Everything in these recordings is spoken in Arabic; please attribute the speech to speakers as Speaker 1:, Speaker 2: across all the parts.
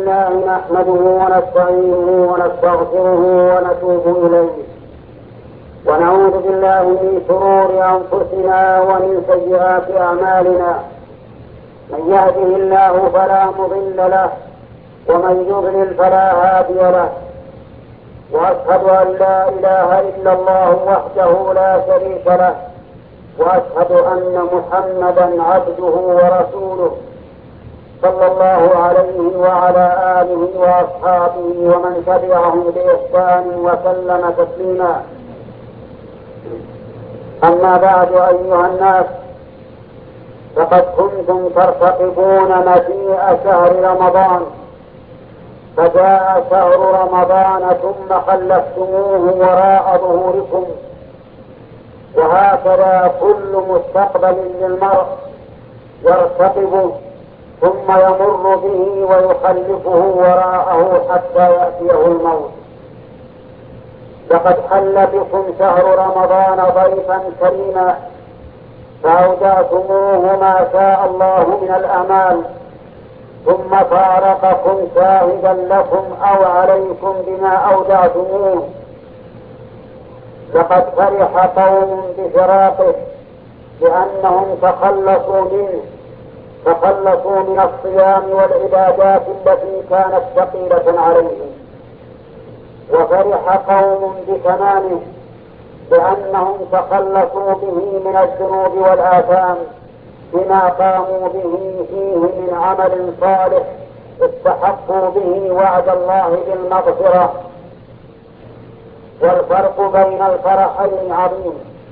Speaker 1: لله نحمده ونستعينه ونستغفره ونتوب إليه ونعوذ بالله من شرور أنفسنا ومن سيئات أعمالنا. من يهده الله فلا مضل له ومن يضلل فلا هادي له، وأشهد أن لا إله إلا الله وحده لا شريك له، وأشهد أن محمدا عبده ورسوله صلى الله عليه وعلى آله وأصحابه ومن تبعهم بإحسان وسلم تسليما. أما بعد أيها الناس، فقد كنتم ترتقبون مجيء شهر رمضان، فجاء شهر رمضان ثم خلفتموه وراء ظهوركم، وهكذا كل مستقبل للمرء يرتقبه ثم يمر به ويخلفه وراءه حتى يأتيه الموت. لقد حل بكم شهر رمضان ضيفا كريما، فأودعتموه ما شاء الله من الأعمال، ثم فارقكم شاهدا لكم أو عليكم بما أودعتموه. لقد فرح قوم بفراقه لأنهم تخلصوا من الصيام والعبادات التي كانت ثقيلة عليهم، وفرح قوم بتمامه لأنهم تخلصوا به من الذنوب والآثام بما قاموا به فيه من عمل صالح استحقوا به وعد الله بالمغفرة. والفرق بين الفرحين عظيم.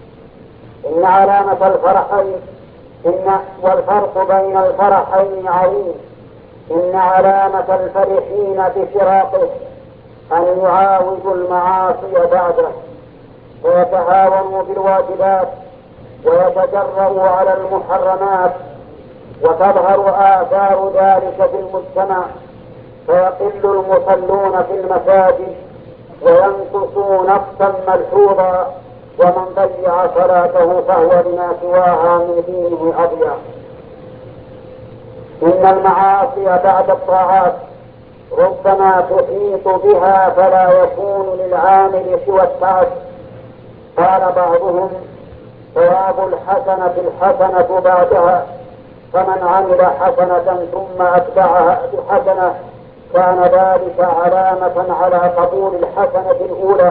Speaker 1: إن علامة الفرحين بفراقه أن يعاودوا المعاصي بعده ويتهاونوا بالواجبات ويتجرؤوا على المحرمات، وتظهر آثار ذلك في المجتمع، فيقل المصلون في المساجد وينقصوا نقصا ملحوظا، ومن ضيع صلاته فهو لما سواها من دينه أضيع. إن المعاصي بعد الطاعات ربما تحيط بها فلا يكون للعامل سوى التعب. قال بعضهم: ثواب الحسنة الحسنة بعدها، فمن عمل حسنة ثم أتبعها بحسنة كان ذلك علامة على قبول الحسنة الأولى.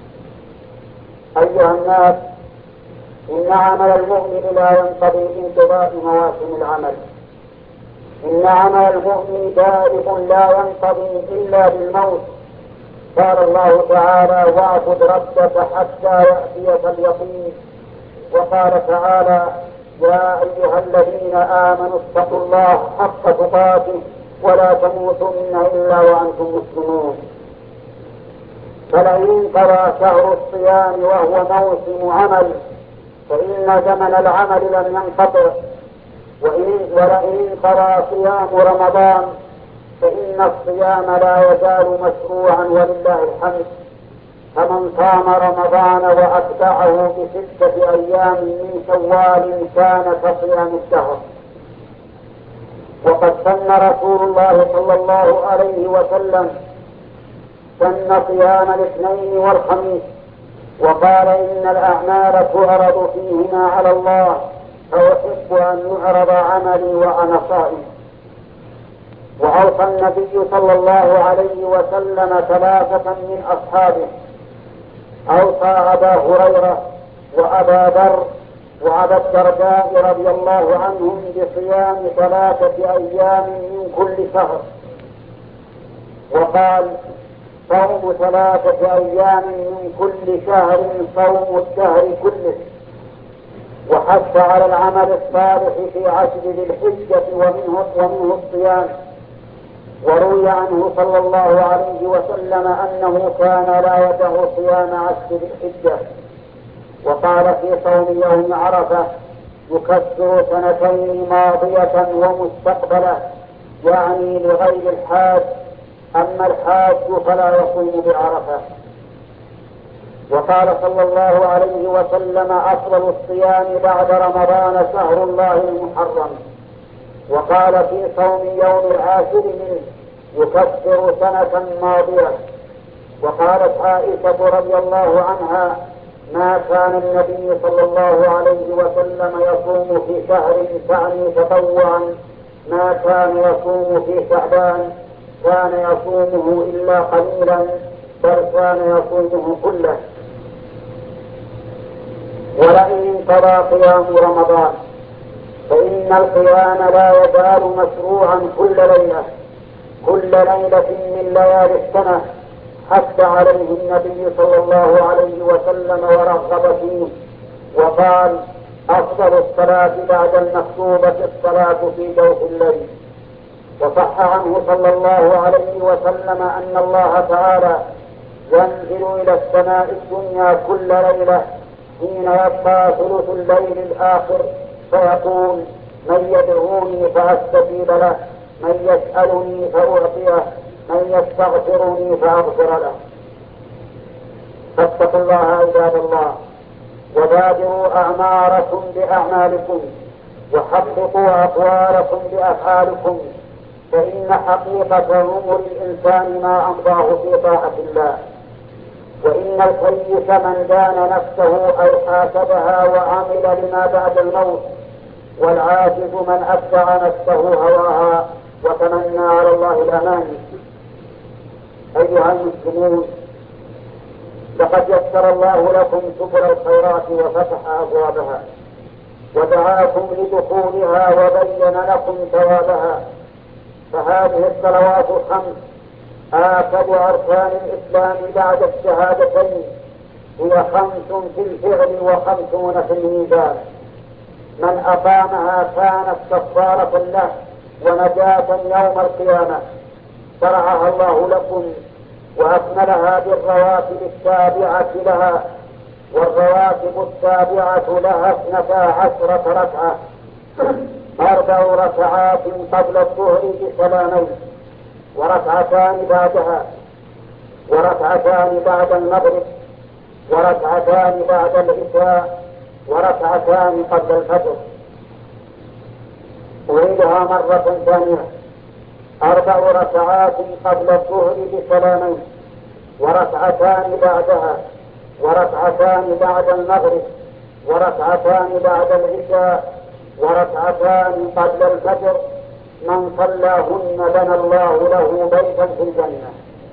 Speaker 1: أيها الناس، إن عمل المؤمن لا ينقضي بانقضاء مواسم العمل. إن عمل المؤمن دائم لا ينقضي إلا بالموت. قال الله تعالى: واعبد ربك حتى يأتيك اليقين. وقال تعالى: يا أيها الذين آمنوا اتقوا الله حق تقاته ولا تموتن إلا وأنتم مسلمون. فلئن انقضى شهر الصيام وهو موسم عمل فإن زمن العمل لم ينقطع، ولئن انقضى صيام رمضان فإن الصيام لا يزال مشروعا ولله الحمد. فمن صام رمضان وأتبعه ب6 أيام من شوال كان كصيام الدهر. وقد سن رسول الله صلى الله عليه وسلم صيام الاثنين والخميس، وقال: إن الأعمال تعرض فيهما على الله، فأحب أن يعرض عملي وأنا صائم. وأوصى النبي صلى الله عليه وسلم 3 من أصحابه، أوصى أبا هريرة وأبا ذر وأبا الدرداء رضي الله عنهم بصيام 3 أيام من كل شهر، وقال: صوم 3 أيام من كل شهر صوم الدهر كله. وحث على العمل الصالح في 10 ذي الحجة ومنه الصيام. وروي عنه صلى الله عليه وسلم أنه كان لا يدع صيام 10 ذي الحجة. وقال في صوم يوم عرفة: يكفر 2 ماضية ومستقبلة، يعني لغير الحاج، أما الحاج فلا يصوم بعرفة. وقال صلى الله عليه وسلم: أفضل الصيام بعد رمضان شهر الله المحرم. وقال في صوم يوم 10 منه: يكفر سنة ماضية. وقالت عائشة رضي الله عنها: ما كان النبي صلى الله عليه وسلم يصوم في شهر تعني تطوعا ما كان يصوم في شعبان، كان يصومه إلا قليلا، بل كان يصومه كله. ولئن انقضى قيام رمضان فإن القيام لا يزال مشروعا كل ليلة من ليالي السنة، حث عليه النبي صلى الله عليه وسلم ورغب فيه، وقال: أفضل الصلاة بعد المكتوبة الصلاة في جوف الليل. وصح عنه صلى الله عليه وسلم أن الله تعالى ينزل إلى السماء الدنيا كل ليلة حين يبقى ثلث الليل الآخر، فيقول: من يدعوني فأستجيب له، من يسألني فأعطيه، من يستغفرني فأغفر له. فاتقوا الله عباد الله، وبادروا أعماركم بأعمالكم، وحققوا أقوالكم بأفعالكم، فإن حقيقة عمر الإنسان ما أمضاه في طاعة الله. وإن الكيس من دان نفسه أو حاسبها وعمل لما بعد الموت، والعاجز من أتبع نفسه هواها وتمنى على الله الأماني. أيها المسلمون، لقد يسر الله لكم سبل الخيرات وفتح أبوابها، ودعاكم لدخولها وبين لكم ثوابها. فهذه الصلوات الخمس آكد أركان الإسلام بعد الشهادتين، هي 5 في الفعل و50 في الميزان. من أقامها كانت كفارة له ونجاة يوم القيامة. شرعها الله لكم وأكملها بالرواتب التابعة لها، والرواتب التابعة لها 12 ركعة، 4 ركعات قبل الظهر بسلامين، وركعتان بعدها، وركعتان بعد المغرب، وركعتان بعد العشاء، وركعتان قبل الفجر. أريدها مرة ثانية: 4 ركعات قبل الظهر بسلامين، وركعتان بعدها، وركعتان بعد المغرب، وركعتان بعد العشاء، وركعتان قبل الفجر. من صلاهن بنى الله له بيتا في الجنة.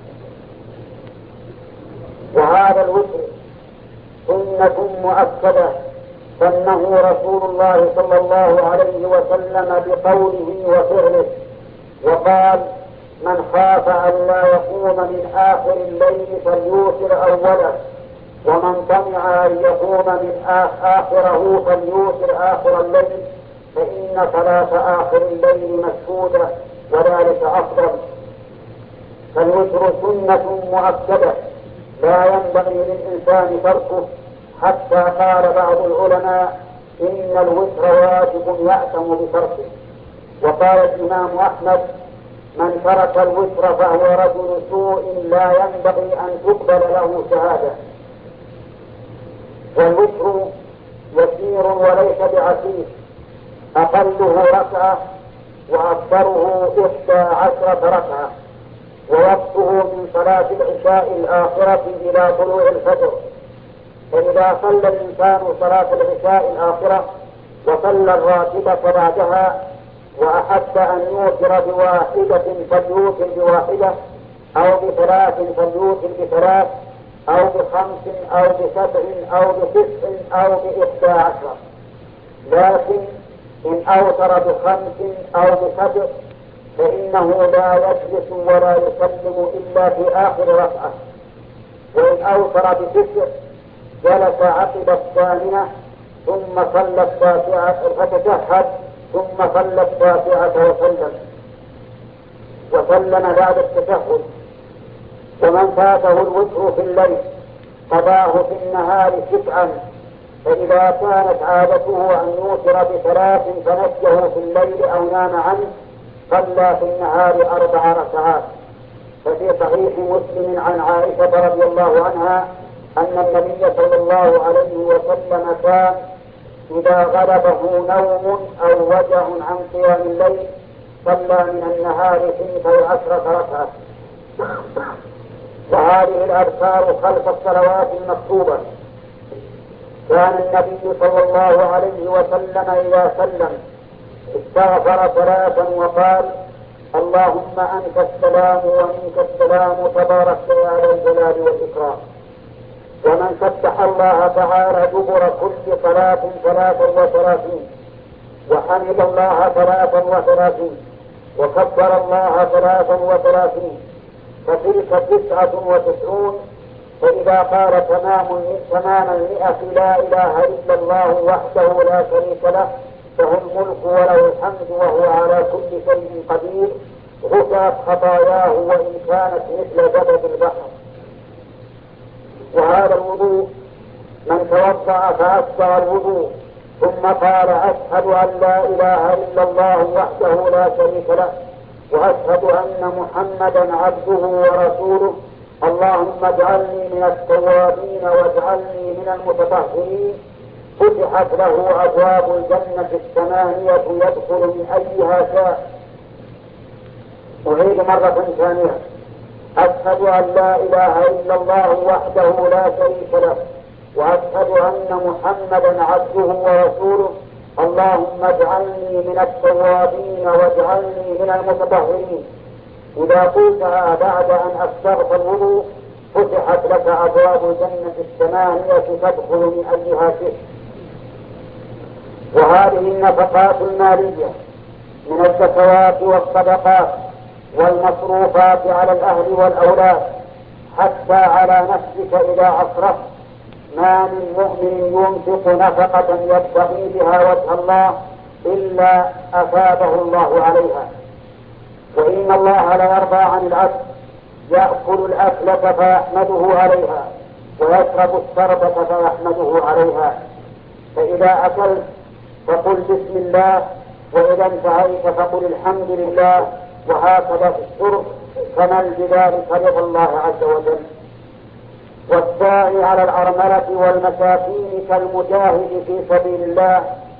Speaker 1: وهذا الوتر سنة مؤكدة سنه رسول الله صلى الله عليه وسلم بقوله وفعله، وقال: من خاف أن لا يقوم من آخر الليل فليوتر أوله، ومن طمع أن يقوم من آخره فليوتر آخر الليل، فإن صلاة آخر الليل مشهودة وذلك أفضل. فالوتر سنة مؤكدة لا ينبغي للإنسان تركه، حتى قال بعض العلماء: إن الوتر واجب يأثم بتركه. وقال الإمام أحمد: من ترك الوتر فهو رجل سوء لا ينبغي أن تقبل له شهادة. والوتر يسير وليس بعسير، أقله ركعة وأكثره 11 ركعة، ووقته من صلاة العشاء الآخرة إلى طلوع الفجر. فإذا صلى الإنسان صلاة العشاء الآخرة وصلى الراتبة بعدها وأحب أن يوتر بواحدة فليوتر بواحدة، أو ب3 فليوتر ب3، أو ب5 أو ب7 أو ب9 أو ب11. لكن إن أوتر ب5 أو ب7 فإنه لا يجلس ولا يسلم إلا في آخر ركعة. وإن أوتر ب9 جلس عقب الثامنة ثم صلى التاسعة فتشهد، ثم صلى التاسعة وسلم بعد التشهد. ومن فاته الوتر في الليل قضاه في النهار 9. فإذا كانت عادته أن يوتر ب3 فنسيه في الليل أو نام عنه صلى في النهار 4 ركعات. ففي صحيح مسلم عن عائشة رضي الله عنها أن النبي صلى الله عليه وسلم كان إذا غلبه نوم أو وجع عن قيام الليل صلى من النهار 12 ركعة. وهذه الأذكار خلف الصلوات المكتوبة. كان النبي صلى الله عليه وسلم إذا سلم استغفر 3 وقال: اللهم أنت السلام ومنك السلام تبارك يا ذا الجلال والإكرام. ومن سبح الله تعالى دبر كل صلاة 33 وحمد الله 33 وكبر الله 33 فتلك 99. فإذا قال تمام 100 لا إله إلا الله وحده لا شريك له له الملك وله الحمد وهو على كل شيء قدير غفرت خطاياه وإن كانت مثل زبد البحر. وهذا الوضوء من توضأ فأسبغ الوضوء ثم قال: أشهد أن لا إله إلا الله وحده لا شريك له وأشهد أن محمدا عبده ورسوله، اللهم اجعلني من التوابين واجعلني من المتطهرين، فتحت له أبواب الجنة 8 يدخل من أيها شاء. أعيد مرة ثانية: أشهد أن لا إله إلا الله وحده لا شريك له وأشهد أن محمدا عبده ورسوله، اللهم اجعلني من التوابين واجعلني من المتطهرين. إذا قلتها بعد أن أسبغت الوضوء فتحت لك أبواب الجنة 8 تدخل من أيها شئت. وهذه النفقات المالية من الزكوات والصدقات والمصروفات على الأهل والأولاد حتى على نفسك إذا أصرفت. ما من مؤمن ينفق نفقة يبتغي بها وجه الله إلا أثابه الله عليها. وإن الله لا يرضى عن العبد يأكل الأكلة فيحمده عليها ويشرب الشربة فيحمده عليها. فإذا أكلت فقل بسم الله، وإذا انتهيت فقل الحمد لله، وهكذا في الشرب، فمن بذلك رضا الله عز وجل. والساعي على الأرملة والمساكين كالمجاهد في سبيل الله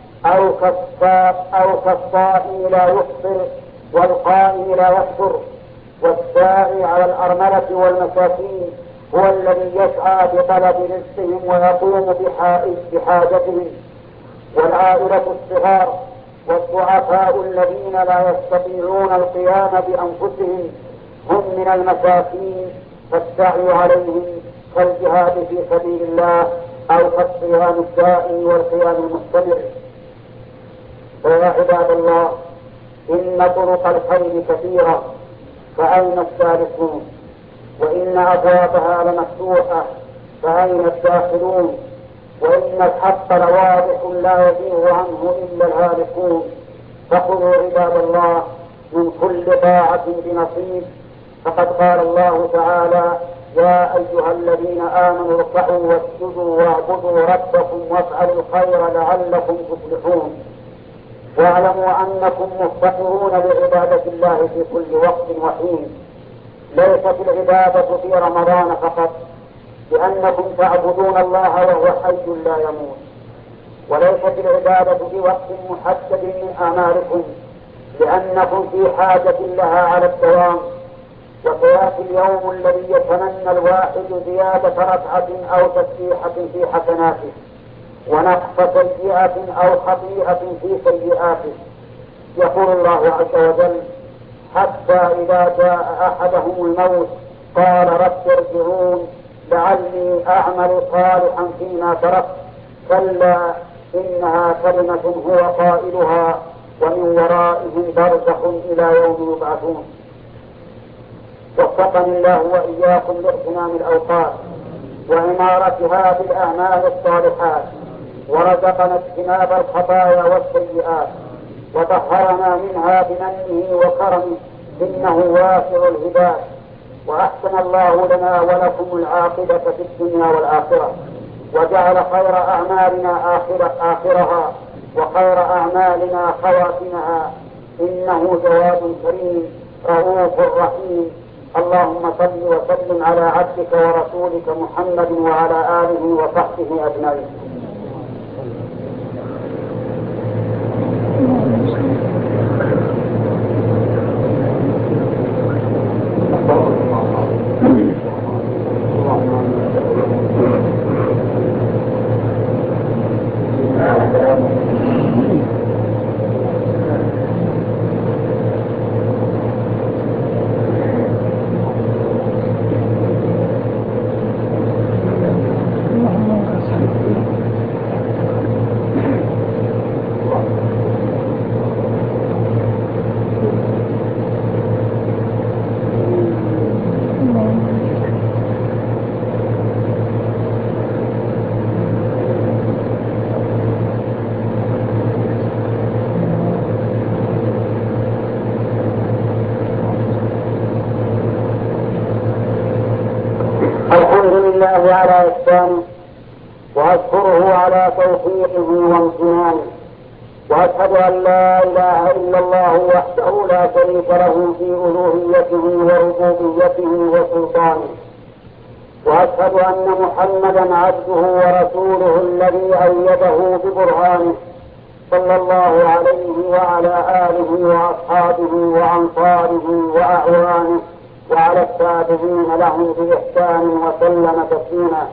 Speaker 1: أو كالصائم لا يفطر والقائم لا يفطر. والساعي على الأرملة والمساكين هو الذي يسعى بطلب رزقهم ويقوم بحاجتهم. والعائلة الصغار والضعفاء الذين لا يستطيعون القيام بأنفسهم هم من المساكين، فالسعي عليهم كالجهاد في سبيل الله أو كالصيام الدائم والقيام المستمر. فيا عباد الله، إن طرق الخير كثيرة، فأين السالكون؟ وإن أبوابها لمفتوحة، فأين الداخلون؟ وإن الحق لواضح لا يزيغ عنه إلا الهالكون. فخذوا عباد الله من كل طاعة بنصيب، فقد قال الله تعالى: يا أيها الذين آمنوا اركعوا واسجدوا واعبدوا ربكم وافعلوا الخير لعلكم تفلحون. واعلموا أنكم مفتقرون لعبادة الله في كل وقت وحين. ليست العبادة في رمضان فقط، لأنكم تعبدون الله وهو حي لا يموت. وليست العبادة في وقت محدد من أعمالكم، لأنكم في حاجة لها على الدوام. وسيأتي اليوم الذي يتمنى الواحد زيادة ركعة أو تسبيحة في حسناته، ونقص سيئة أو خطيئة في سيئاته. يقول الله عز وجل: حتى إذا جاء أحدهم الموت قال رب ارجعون لعلي أعمل صالحا فيما تركت، كلا إنها كلمة هو قائلها ومن ورائهم برزخ إلى يوم يبعثون. وفقني الله وإياكم لاغتنام الأوقات وعمارتها بالأعمال الصالحات، ورزقنا اجتناب الخطايا والسيئات، وطهرنا منها بمنه وكرمه، إنه واسع الهداية. وأحسن الله لنا ولكم العاقبة في الدنيا والآخرة، وجعل خير أعمالنا آخرها وخير أعمالنا خواتمها، إنه جواد كريم رؤوف رحيم. اللهم صل وسلم على عبدك ورسولك محمد وعلى آله وصحبه أجمعين. الله على إحسانه، وأشكره على توفيقه وامتنانه، وأشهد أن لا إله إلا الله وحده لا شريك له في ألوهيته وربوبيته وسلطانه، وأشهد أن محمدا عبده ورسوله الذي أيده ببرهانه صلى الله عليه وعلى آله وأصحابه وأنصاره وأعوانه وعلى التابعين لهم بإحسان وسلم تسليما.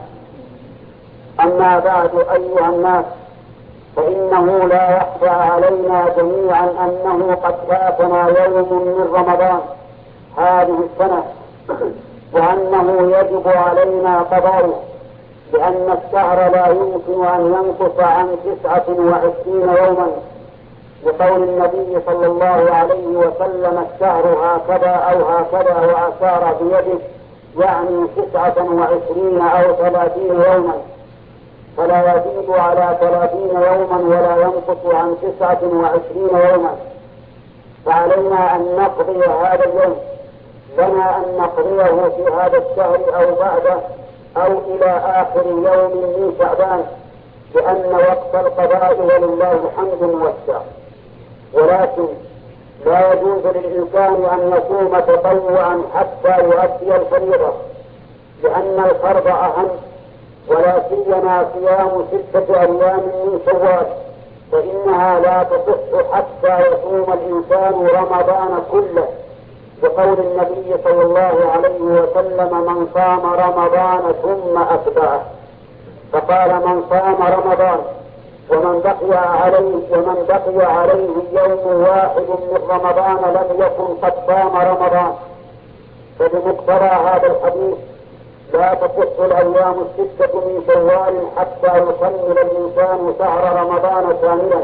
Speaker 1: أما بعد أيها الناس، فإنه لا يخفى علينا جميعا أنه قد فاتنا يوم من رمضان هذه السنة، وأنه يجب علينا قضاؤه، لأن الشهر لا يمكن أن ينقص عن 29 يوما، لقول النبي صلى الله عليه وسلم: الشهر هكذا أو هكذا، وأشار بيده يعني 29 أو 30 يوما، فلا يزيد على 30 يوما ولا ينقص عن 29 يوما. فعلينا أن نقضي هذا اليوم، لنا أن نقضيه في هذا الشهر أو بعده أو إلى آخر يوم من شعبان، لأن وقت القضاء ولله الحمد موسع. ولكن لا يجوز للإنسان أن يصوم تطوعا حتى يؤدي الفريضة، لأن الفرض أهم، ولا سيما صيام 6 أيام من شوال، فإنها لا تصح حتى يصوم الإنسان رمضان كله، بقول النبي صلى الله عليه وسلم: من صام رمضان ثم أتبعه. فقال: من صام رمضان ومن بقي عليه يوم واحد من رمضان لم يكن قد صام رمضان. فبمقتضى هذا الحديث لا تصح الأيام 6 من شوال حتى يكمل الإنسان شهر رمضان كاملا.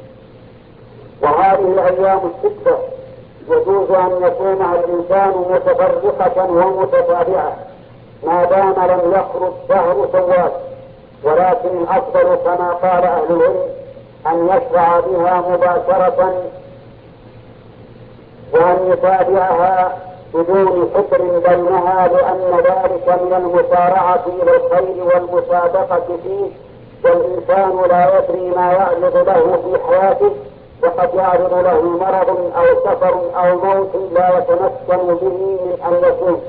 Speaker 1: وهذه الأيام 6 يجوز أن يصومها الإنسان متفرقة ومتتابعة ما دام لم يخرج شهر شوال، ولكن الأفضل كما قال أهل العلم أن يشرع بها مباشرة وأن يتابعها بدون حكر بينها، لأن ذلك من المسارعة إلى الخير والمسابقة فيه، والإنسان لا يدري ما يعرض له في حياته، وقد يعرض له مرض أو سفر أو موت لا يتمكن به من أن يكون.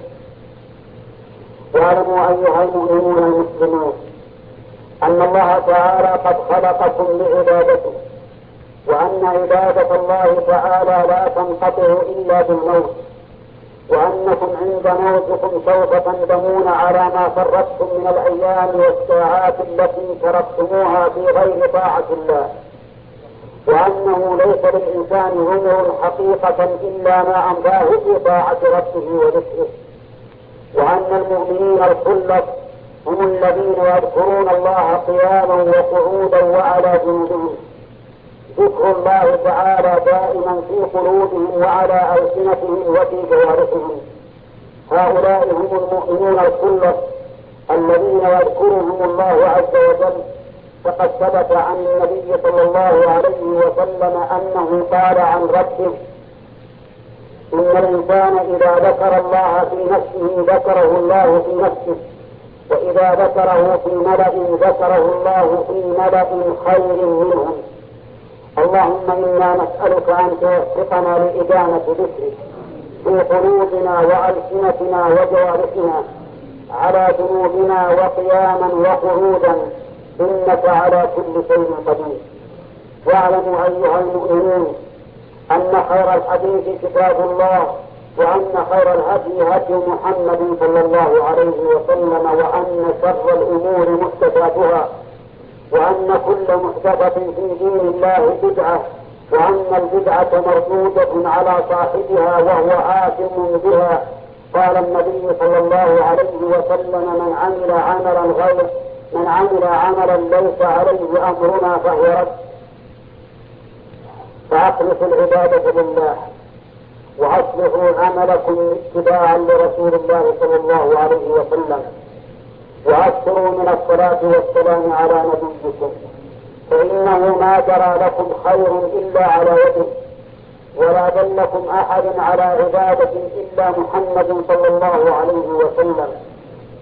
Speaker 1: واعلموا أيها المؤمنون المسلمون أن الله تعالى قد خلقكم لعبادته، وأن عبادة الله تعالى لا تنقطع إلا بالموت، وأنكم عند موتكم سوف تندمون على ما فرطتم من الأيام والساعات التي تركتموها في غير طاعة الله، وأنه ليس للإنسان عمر حقيقة إلا ما أمضاه في طاعة ربه وذكره، وأن المؤمنين الخلص هم الذين يذكرون الله قياما وقعودا وعلى جنوبهم، ذكر الله تعالى دائما في قلوبهم وعلى ألسنتهم وفي جوارحهم. هؤلاء هم المؤمنون الخلص الذين يذكرهم الله عز وجل. فقد ثبت عن النبي صلى الله عليه وسلم أنه قال عن ربه: إن الإنسان إذا ذكر الله في نفسه ذكره الله في نفسه، وإذا ذكره في ملأ ذكره الله في ملأ خير منهم. اللهم إنا نسألك أن توفقنا لإدامة ذكرك في قلوبنا وألسنتنا وجوارحنا، على ذنوبنا وقياما وقعودا، إنك على كل شيء قدير. واعلموا أيها المؤمنون أن خير الحديث كتاب الله، وأن خير الهدي هدي محمد صلى الله عليه وسلم، وأن شر الأمور محدثاتها، وأن كل محدثة في دين الله بدعة، وأن البدعة مردودة على صاحبها وهو آثم بها. قال النبي صلى الله عليه وسلم: من عمل عملا ليس عليه أمرنا فهو رد. فأخلصوا العبادة لله، وأصلحوا عملكم اتباعا لرسول الله صلى الله عليه وسلم، وأكثروا من الصلاة والسلام على نبيكم، فإنه ما جرى لكم خير إلا على يده، ولا دلكم أحد على عبادة إلا محمد صلى الله عليه وسلم.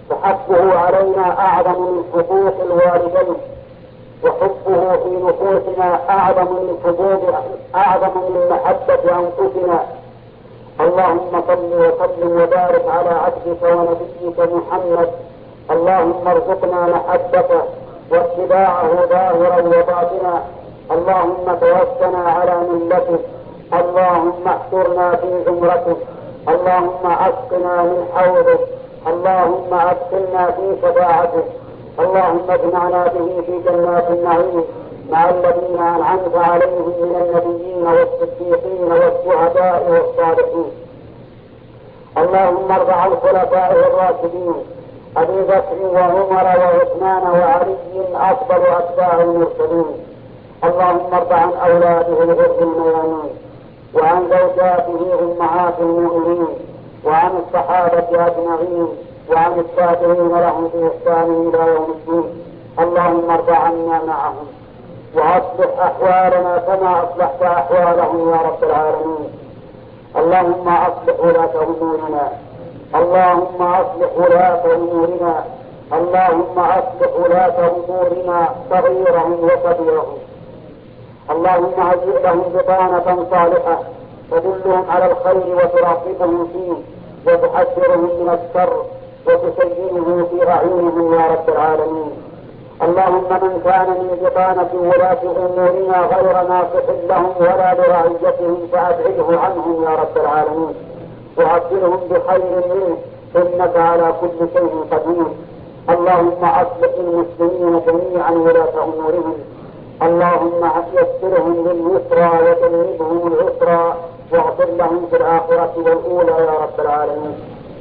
Speaker 1: فحقه علينا أعظم من حقوق الوالدين، وحبه في نفوسنا أعظم من محبة أنفسنا. اللهم صل وسلم وبارك على عبدك ونبيك محمد. اللهم ارزقنا محبته واتباعه ظاهرا وباطنا. اللهم توفنا على ملته. اللهم احشرنا في زمرته. اللهم اسقنا من حوضه. اللهم ادخلنا في شفاعته. اللهم اجمعنا به في جنات النعيم مع الذين انعمت عليهم من النبيين والصديقين والشهداء والصالحين. اللهم ارض عن خلفائه الراشدين ابي بكر وعمر وعثمان وعلي افضل اتباع المرسلين. اللهم ارض عن اولاده الغر الميامين وعن زوجاته امهات المؤمنين وعن الصحابه اجمعين وعن التابعين لهم باحسان الى يوم الدين. اللهم ارض عنا معهم واصلح احوالنا كما اصلحت احوالهم يا رب العالمين. اللهم اصلح ولاة امورنا. اللهم اصلح ولاة امورنا. اللهم اصلح ولاة امورنا صغيرهم وكبيرهم. اللهم هيئ لهم بطانة صالحة تدلهم على الخير وتراقبهم فيه وتحذرهم من الشر وتسيره في أعينهم يا رب العالمين. اللهم من كان من بطانة ولاة أمورنا غير ناصح لهم ولا لرعيتهم فأبعده عنهم يا رب العالمين وعبدلهم بخير منه إنك على كل شيء قدير. اللهم أصلح المسلمين جميعا ولاة أمورهم. اللهم يسرهم لليسرى وجنبهم العسرى واغفر لهم في الآخرة والأولى يا رب العالمين.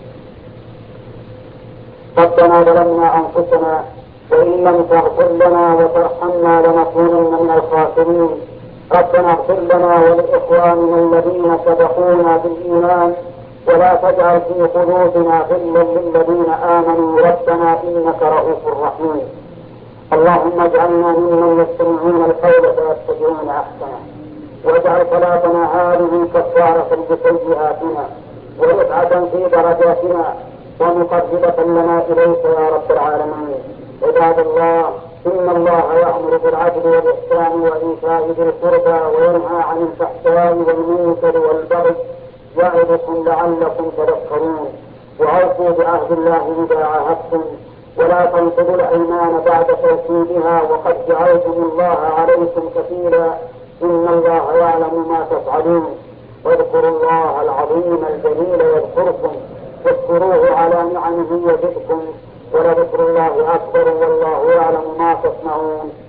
Speaker 1: ربنا ظلمنا أنفسنا وإن لم تغفر لنا وترحمنا لنكونن من الخاسرين. ربنا اغفر لنا ولإخواننا الذين سبقونا بالإيمان ولا تجعل في قلوبنا غلا للذين آمنوا ربنا إنك رؤوف رحيم. اللهم اجعلنا ممن يستمعون القول فيتبعون احسنه واجعل صلاتنا هذه كفارة لسيئاتنا ورفعة في درجاتنا ومقربة لنا اليك يا رب العالمين. عباد الله، ان الله يأمر بالعدل والاحسان وايتاء ذي القربى وينهى عن الفحشاء والمنكر والبغي يعظكم لعلكم تذكرون. واوفوا بعهد الله اذا عاهدتم ولا تنقضوا الايمان بعد توكيدها وقد جعلتم الله عليكم كفيلا ان الله يعلم ما تفعلون. واذكروا الله العظيم الجليل يذكركم واذكروه على نعمه يزدكم ولذكر الله اكبر والله يعلم ما تصنعون.